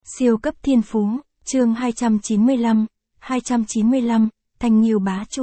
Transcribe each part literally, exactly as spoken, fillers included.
Siêu cấp thiên phú, chương hai trăm chín mươi lăm, hai trăm chín mươi lăm, Thanh Nghiêu bá chủ.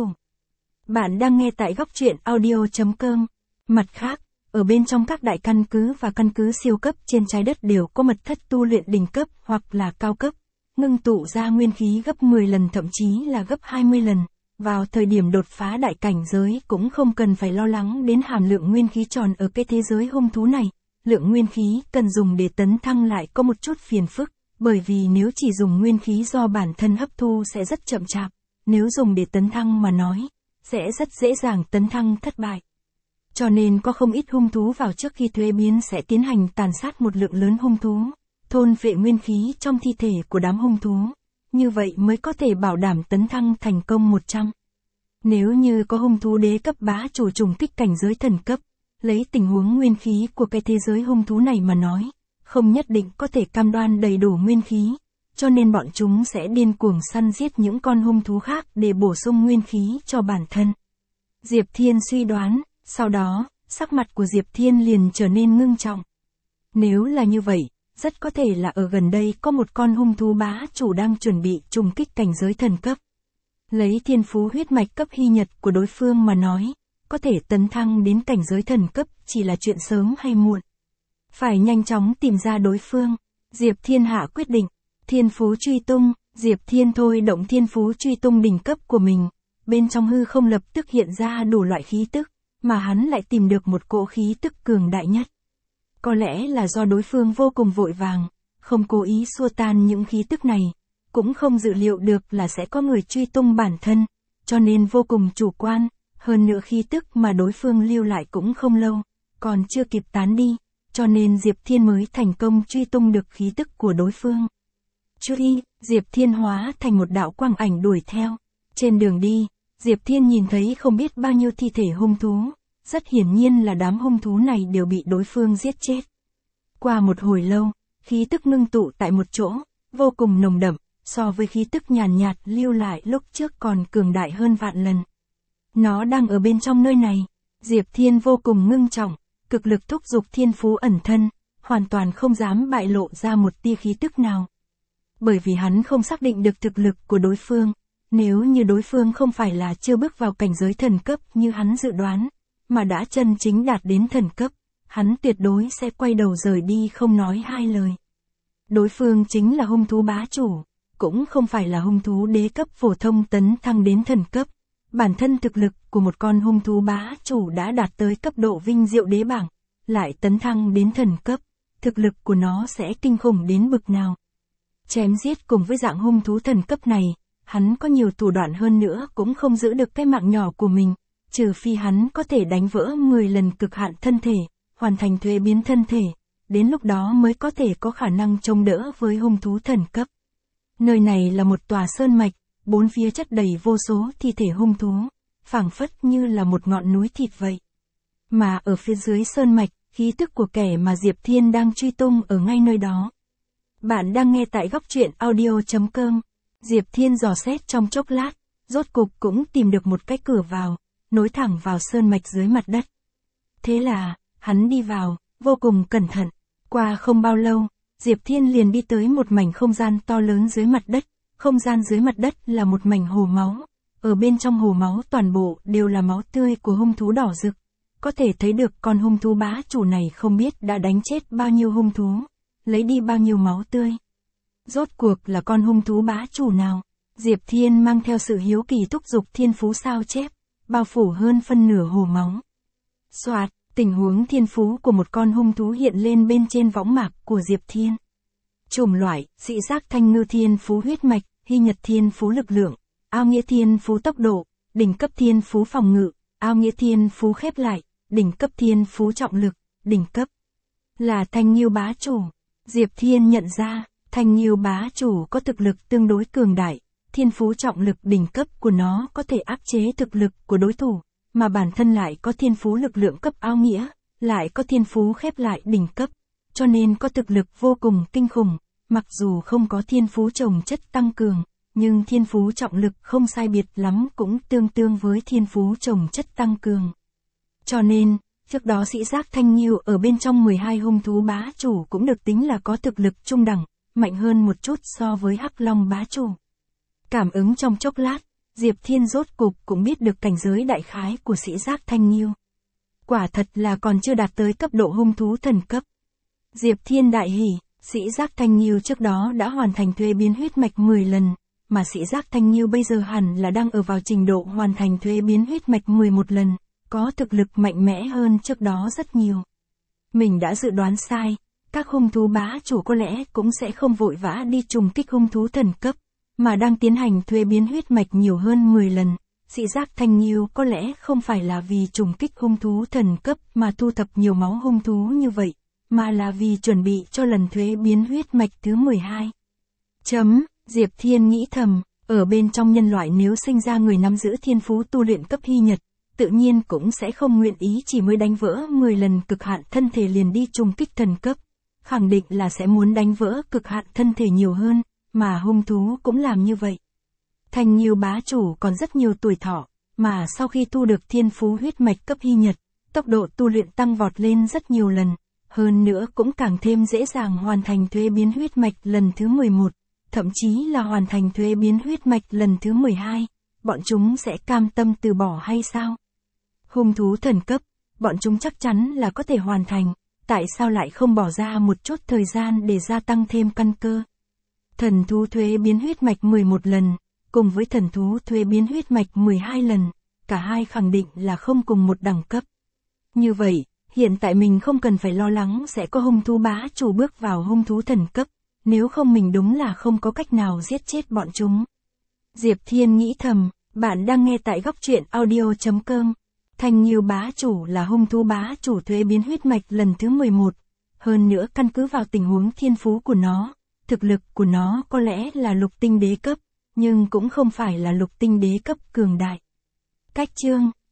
Bạn đang nghe tại góc truyện audio chấm com. Mặt khác, ở bên trong các đại căn cứ và căn cứ siêu cấp trên trái đất đều có mật thất tu luyện đỉnh cấp hoặc là cao cấp, ngưng tụ ra nguyên khí gấp mười lần thậm chí là gấp hai mươi lần. Vào thời điểm đột phá đại cảnh giới cũng không cần phải lo lắng đến hàm lượng nguyên khí tròn ở cái thế giới hung thú này. Lượng nguyên khí cần dùng để tấn thăng lại có một chút phiền phức, bởi vì nếu chỉ dùng nguyên khí do bản thân hấp thu sẽ rất chậm chạp, nếu dùng để tấn thăng mà nói, sẽ rất dễ dàng tấn thăng thất bại. Cho nên có không ít hung thú vào trước khi thuế biến sẽ tiến hành tàn sát một lượng lớn hung thú, thôn phệ nguyên khí trong thi thể của đám hung thú, như vậy mới có thể bảo đảm tấn thăng thành công một trăm. Nếu như có hung thú đế cấp bá chủ trùng kích cảnh giới thần cấp, lấy tình huống nguyên khí của cái thế giới hung thú này mà nói, không nhất định có thể cam đoan đầy đủ nguyên khí, cho nên bọn chúng sẽ điên cuồng săn giết những con hung thú khác để bổ sung nguyên khí cho bản thân. Diệp Thiên suy đoán, sau đó, sắc mặt của Diệp Thiên liền trở nên ngưng trọng. Nếu là như vậy, rất có thể là ở gần đây có một con hung thú bá chủ đang chuẩn bị trùng kích cảnh giới thần cấp. Lấy thiên phú huyết mạch cấp hy nhật của đối phương mà nói, có thể tấn thăng đến cảnh giới thần cấp chỉ là chuyện sớm hay muộn. Phải nhanh chóng tìm ra đối phương. Diệp Thiên hạ quyết định, thiên phú truy tung, Diệp Thiên thôi động thiên phú truy tung đỉnh cấp của mình, bên trong hư không lập tức hiện ra đủ loại khí tức, mà hắn lại tìm được một cỗ khí tức cường đại nhất. Có lẽ là do đối phương vô cùng vội vàng, không cố ý xua tan những khí tức này, cũng không dự liệu được là sẽ có người truy tung bản thân, cho nên vô cùng chủ quan, hơn nữa khí tức mà đối phương lưu lại cũng không lâu, còn chưa kịp tán đi, cho nên Diệp Thiên mới thành công truy tung được khí tức của đối phương. Truy, Diệp Thiên hóa thành một đạo quang ảnh đuổi theo. Trên đường đi, Diệp Thiên nhìn thấy không biết bao nhiêu thi thể hung thú, rất hiển nhiên là đám hung thú này đều bị đối phương giết chết. Qua một hồi lâu, khí tức ngưng tụ tại một chỗ, vô cùng nồng đậm, so với khí tức nhàn nhạt, nhạt lưu lại lúc trước còn cường đại hơn vạn lần. Nó đang ở bên trong nơi này. Diệp Thiên vô cùng ngưng trọng, cực lực thúc giục thiên phú ẩn thân, hoàn toàn không dám bại lộ ra một tia khí tức nào. Bởi vì hắn không xác định được thực lực của đối phương, nếu như đối phương không phải là chưa bước vào cảnh giới thần cấp như hắn dự đoán, mà đã chân chính đạt đến thần cấp, hắn tuyệt đối sẽ quay đầu rời đi không nói hai lời. Đối phương chính là hung thú bá chủ, cũng không phải là hung thú đế cấp phổ thông tấn thăng đến thần cấp. Bản thân thực lực của một con hung thú bá chủ đã đạt tới cấp độ vinh diệu đế bảng, lại tấn thăng đến thần cấp, thực lực của nó sẽ kinh khủng đến bực nào. Chém giết cùng với dạng hung thú thần cấp này, hắn có nhiều thủ đoạn hơn nữa cũng không giữ được cái mạng nhỏ của mình, trừ phi hắn có thể đánh vỡ mười lần cực hạn thân thể, hoàn thành thuế biến thân thể, đến lúc đó mới có thể có khả năng chống đỡ với hung thú thần cấp. Nơi này là một tòa sơn mạch, bốn phía chất đầy vô số thi thể hung thú, phảng phất như là một ngọn núi thịt vậy. Mà ở phía dưới sơn mạch, khí tức của kẻ mà Diệp Thiên đang truy tung ở ngay nơi đó. Bạn đang nghe tại góc truyện audio chấm com. Diệp Thiên dò xét trong chốc lát, rốt cục cũng tìm được một cái cửa vào, nối thẳng vào sơn mạch dưới mặt đất. Thế là, hắn đi vào, vô cùng cẩn thận. Qua không bao lâu, Diệp Thiên liền đi tới một mảnh không gian to lớn dưới mặt đất. Không gian dưới mặt đất là một mảnh hồ máu, ở bên trong hồ máu toàn bộ đều là máu tươi của hung thú đỏ rực. Có thể thấy được con hung thú bá chủ này không biết đã đánh chết bao nhiêu hung thú, lấy đi bao nhiêu máu tươi. Rốt cuộc là con hung thú bá chủ nào? Diệp Thiên mang theo sự hiếu kỳ thúc giục thiên phú sao chép, bao phủ hơn phân nửa hồ máu. Soạt, tình huống thiên phú của một con hung thú hiện lên bên trên võng mạc của Diệp Thiên. Chủng loại, dị giác thanh ngư thiên phú huyết mạch, hy nhật thiên phú lực lượng, ao nghĩa thiên phú tốc độ, đỉnh cấp thiên phú phòng ngự, ao nghĩa thiên phú khép lại, đỉnh cấp thiên phú trọng lực, đỉnh cấp. Là Thanh Nghiêu bá chủ. Diệp Thiên nhận ra, Thanh Nghiêu bá chủ có thực lực tương đối cường đại, thiên phú trọng lực đỉnh cấp của nó có thể áp chế thực lực của đối thủ, mà bản thân lại có thiên phú lực lượng cấp ao nghĩa, lại có thiên phú khép lại đỉnh cấp, cho nên có thực lực vô cùng kinh khủng. Mặc dù không có thiên phú trồng chất tăng cường, nhưng thiên phú trọng lực không sai biệt lắm cũng tương tương với thiên phú trồng chất tăng cường. Cho nên, trước đó sĩ giác Thanh Nghiêu ở bên trong mười hai hung thú bá chủ cũng được tính là có thực lực trung đẳng, mạnh hơn một chút so với Hắc Long bá chủ. Cảm ứng trong chốc lát, Diệp Thiên rốt cục cũng biết được cảnh giới đại khái của Sĩ Giác Thanh Nghiêu. Quả thật là còn chưa đạt tới cấp độ hung thú thần cấp. Diệp Thiên đại hỉ, Sĩ Giác Thanh Nghiêu trước đó đã hoàn thành thuế biến huyết mạch mười lần, mà Sĩ Giác Thanh Nghiêu bây giờ hẳn là đang ở vào trình độ hoàn thành thuế biến huyết mạch mười một lần, có thực lực mạnh mẽ hơn trước đó rất nhiều. Mình đã dự đoán sai, các hung thú bá chủ có lẽ cũng sẽ không vội vã đi trùng kích hung thú thần cấp, mà đang tiến hành thuế biến huyết mạch nhiều hơn mười lần. Sĩ Giác Thanh Nghiêu có lẽ không phải là vì trùng kích hung thú thần cấp mà thu thập nhiều máu hung thú như vậy, mà là vì chuẩn bị cho lần thuế biến huyết mạch thứ mười hai. Chấm, Diệp Thiên nghĩ thầm, ở bên trong nhân loại nếu sinh ra người nắm giữ thiên phú tu luyện cấp hy nhật, tự nhiên cũng sẽ không nguyện ý chỉ mới đánh vỡ mười lần cực hạn thân thể liền đi trùng kích thần cấp, khẳng định là sẽ muốn đánh vỡ cực hạn thân thể nhiều hơn, mà hung thú cũng làm như vậy. Thanh Nghiêu bá chủ còn rất nhiều tuổi thọ, mà sau khi tu được thiên phú huyết mạch cấp hy nhật, tốc độ tu luyện tăng vọt lên rất nhiều lần, hơn nữa cũng càng thêm dễ dàng hoàn thành thuế biến huyết mạch lần thứ mười một, thậm chí là hoàn thành thuế biến huyết mạch lần thứ mười hai, bọn chúng sẽ cam tâm từ bỏ hay sao? Hung thú thần cấp, bọn chúng chắc chắn là có thể hoàn thành, tại sao lại không bỏ ra một chút thời gian để gia tăng thêm căn cơ? Thần thú thuế biến huyết mạch mười một lần, cùng với thần thú thuế biến huyết mạch mười hai lần, cả hai khẳng định là không cùng một đẳng cấp. Như vậy, hiện tại mình không cần phải lo lắng sẽ có hung thú bá chủ bước vào hung thú thần cấp, nếu không mình đúng là không có cách nào giết chết bọn chúng. Diệp Thiên nghĩ thầm, bạn đang nghe tại góc truyện audio chấm com. Thanh Nghiêu bá chủ là hung thú bá chủ thuế biến huyết mạch lần thứ mười một, hơn nữa căn cứ vào tình huống thiên phú của nó, thực lực của nó có lẽ là lục tinh đế cấp, nhưng cũng không phải là lục tinh đế cấp cường đại. Cách chương